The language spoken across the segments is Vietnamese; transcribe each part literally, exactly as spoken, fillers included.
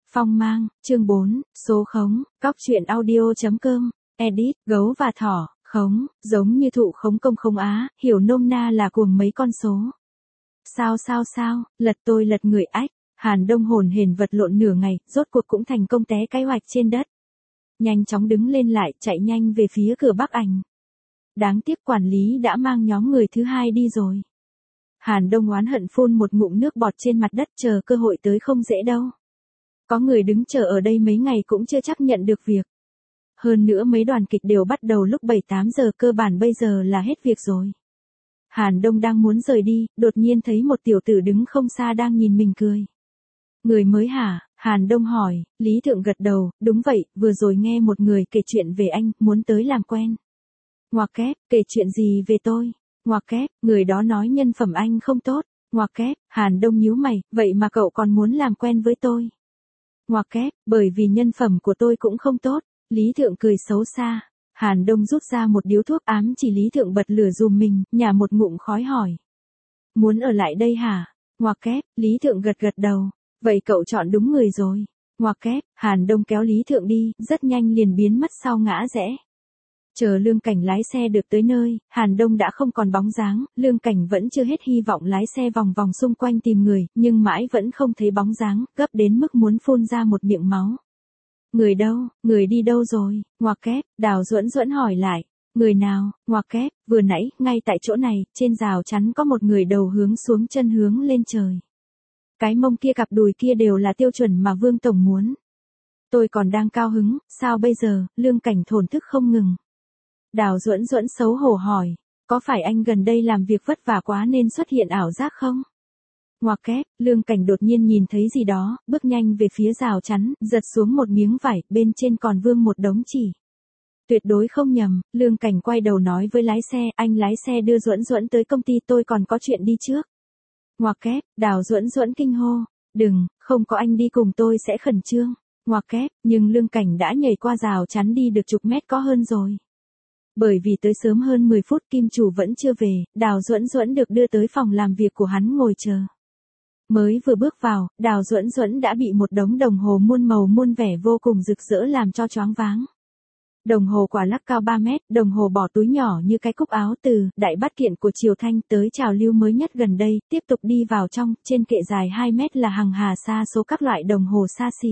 Phong mang, chương bốn, số khống, cóc truyện audio.com, edit, gấu và thỏ, khống, giống như thụ khống công không á, hiểu nôm na là cuồng mấy con số. Sao sao sao, lật tôi lật người ách, Hàn Đông hồn hển vật lộn nửa ngày, rốt cuộc cũng thành công té cái hoạch trên đất. Nhanh chóng đứng lên lại, chạy nhanh về phía cửa Bắc Ảnh. Đáng tiếc quản lý đã mang nhóm người thứ hai đi rồi. Hàn Đông oán hận phun một ngụm nước bọt trên mặt đất, chờ cơ hội tới không dễ đâu. Có người đứng chờ ở đây mấy ngày cũng chưa chắc nhận được việc. Hơn nữa mấy đoàn kịch đều bắt đầu lúc bảy tám giờ, cơ bản bây giờ là hết việc rồi. Hàn Đông đang muốn rời đi, đột nhiên thấy một tiểu tử đứng không xa đang nhìn mình cười. Người mới hả? Hàn Đông hỏi. Lý Thượng gật đầu, đúng vậy, vừa rồi nghe một người kể chuyện về anh, muốn tới làm quen. Ngoặc kép, kể chuyện gì về tôi? Ngoặc kép, người đó nói nhân phẩm anh không tốt. Ngoặc kép, Hàn Đông nhíu mày, vậy mà cậu còn muốn làm quen với tôi? Ngoặc kép, bởi vì nhân phẩm của tôi cũng không tốt. Lý Thượng cười xấu xa. Hàn Đông rút ra một điếu thuốc ám chỉ Lý Thượng bật lửa dùm mình, nhả một ngụm khói hỏi. Muốn ở lại đây hả? Ngoặc kép, Lý Thượng gật gật đầu. Vậy cậu chọn đúng người rồi. Ngoặc kép, Hàn Đông kéo Lý Thượng đi, rất nhanh liền biến mất sau ngã rẽ. Chờ Lương Cảnh lái xe được tới nơi, Hàn Đông đã không còn bóng dáng, Lương Cảnh vẫn chưa hết hy vọng lái xe vòng vòng xung quanh tìm người, nhưng mãi vẫn không thấy bóng dáng, gấp đến mức muốn phun ra một miệng máu. Người đâu, người đi đâu rồi? Ngoặc kép, Đào Duẫn Duẫn hỏi lại. Người nào? Ngoặc kép, vừa nãy, ngay tại chỗ này, trên rào chắn có một người đầu hướng xuống chân hướng lên trời. Cái mông kia cặp đùi kia đều là tiêu chuẩn mà Vương Tổng muốn. Tôi còn đang cao hứng, sao bây giờ? Lương Cảnh thổn thức không ngừng. Đào Duẫn Duẫn xấu hổ hỏi, có phải anh gần đây làm việc vất vả quá nên xuất hiện ảo giác không? Ngoặc kép, Lương Cảnh đột nhiên nhìn thấy gì đó, bước nhanh về phía rào chắn, giật xuống một miếng vải, bên trên còn vương một đống chỉ. Tuyệt đối không nhầm, Lương Cảnh quay đầu nói với lái xe, anh lái xe đưa Duẫn Duẫn tới công ty, tôi còn có chuyện đi trước. Ngoặc kép, Đào Duẫn Duẫn kinh hô, đừng, không có anh đi cùng tôi sẽ khẩn trương. Ngoặc kép, nhưng Lương Cảnh đã nhảy qua rào chắn đi được chục mét có hơn rồi. Bởi vì tới sớm hơn mười phút, kim chủ vẫn chưa về, Đào Duẫn Duẫn được đưa tới phòng làm việc của hắn ngồi chờ. Mới vừa bước vào, Đào Duẫn Duẫn đã bị một đống đồng hồ muôn màu muôn vẻ vô cùng rực rỡ làm cho choáng váng. Đồng hồ quả lắc cao ba mét, đồng hồ bỏ túi nhỏ như cái cúc áo, từ đại bát kiện của Triều Thanh tới trào lưu mới nhất gần đây, tiếp tục đi vào trong, trên kệ dài hai mét là hàng hà sa số các loại đồng hồ xa xỉ.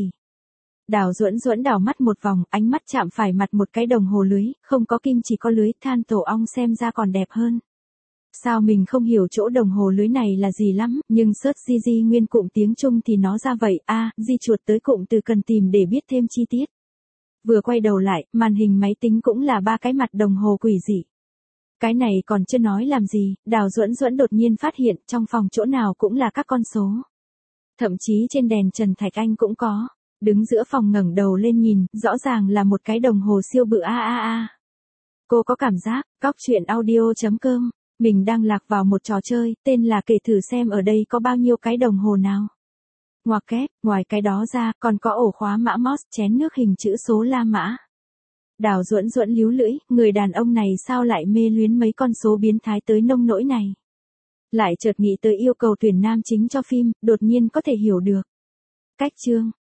Đào Duẫn Duẫn đảo mắt một vòng, ánh mắt chạm phải mặt một cái đồng hồ lưới, không có kim chỉ có lưới, than tổ ong xem ra còn đẹp hơn. Sao mình không hiểu chỗ đồng hồ lưới này là gì lắm, nhưng search di di nguyên cụm tiếng Trung thì nó ra vậy, a, à, di chuột tới cụm từ cần tìm để biết thêm chi tiết. Vừa quay đầu lại, màn hình máy tính cũng là ba cái mặt đồng hồ quỷ dị. Cái này còn chưa nói làm gì, Đào Duẫn Duẫn đột nhiên phát hiện trong phòng chỗ nào cũng là các con số. Thậm chí trên đèn Trần Thạch Anh cũng có. Đứng giữa phòng ngẩng đầu lên nhìn, rõ ràng là một cái đồng hồ siêu bự a a a. Cô có cảm giác, cóc truyện audio.com, mình đang lạc vào một trò chơi, tên là kể thử xem ở đây có bao nhiêu cái đồng hồ nào. Ngoặc kép, ngoài cái đó ra, còn có ổ khóa mã Morse, chén nước hình chữ số La Mã. Đào Duẫn Duẫn líu lưỡi, người đàn ông này sao lại mê luyến mấy con số biến thái tới nông nỗi này. Lại chợt nghĩ tới yêu cầu tuyển nam chính cho phim, đột nhiên có thể hiểu được. Cách chương.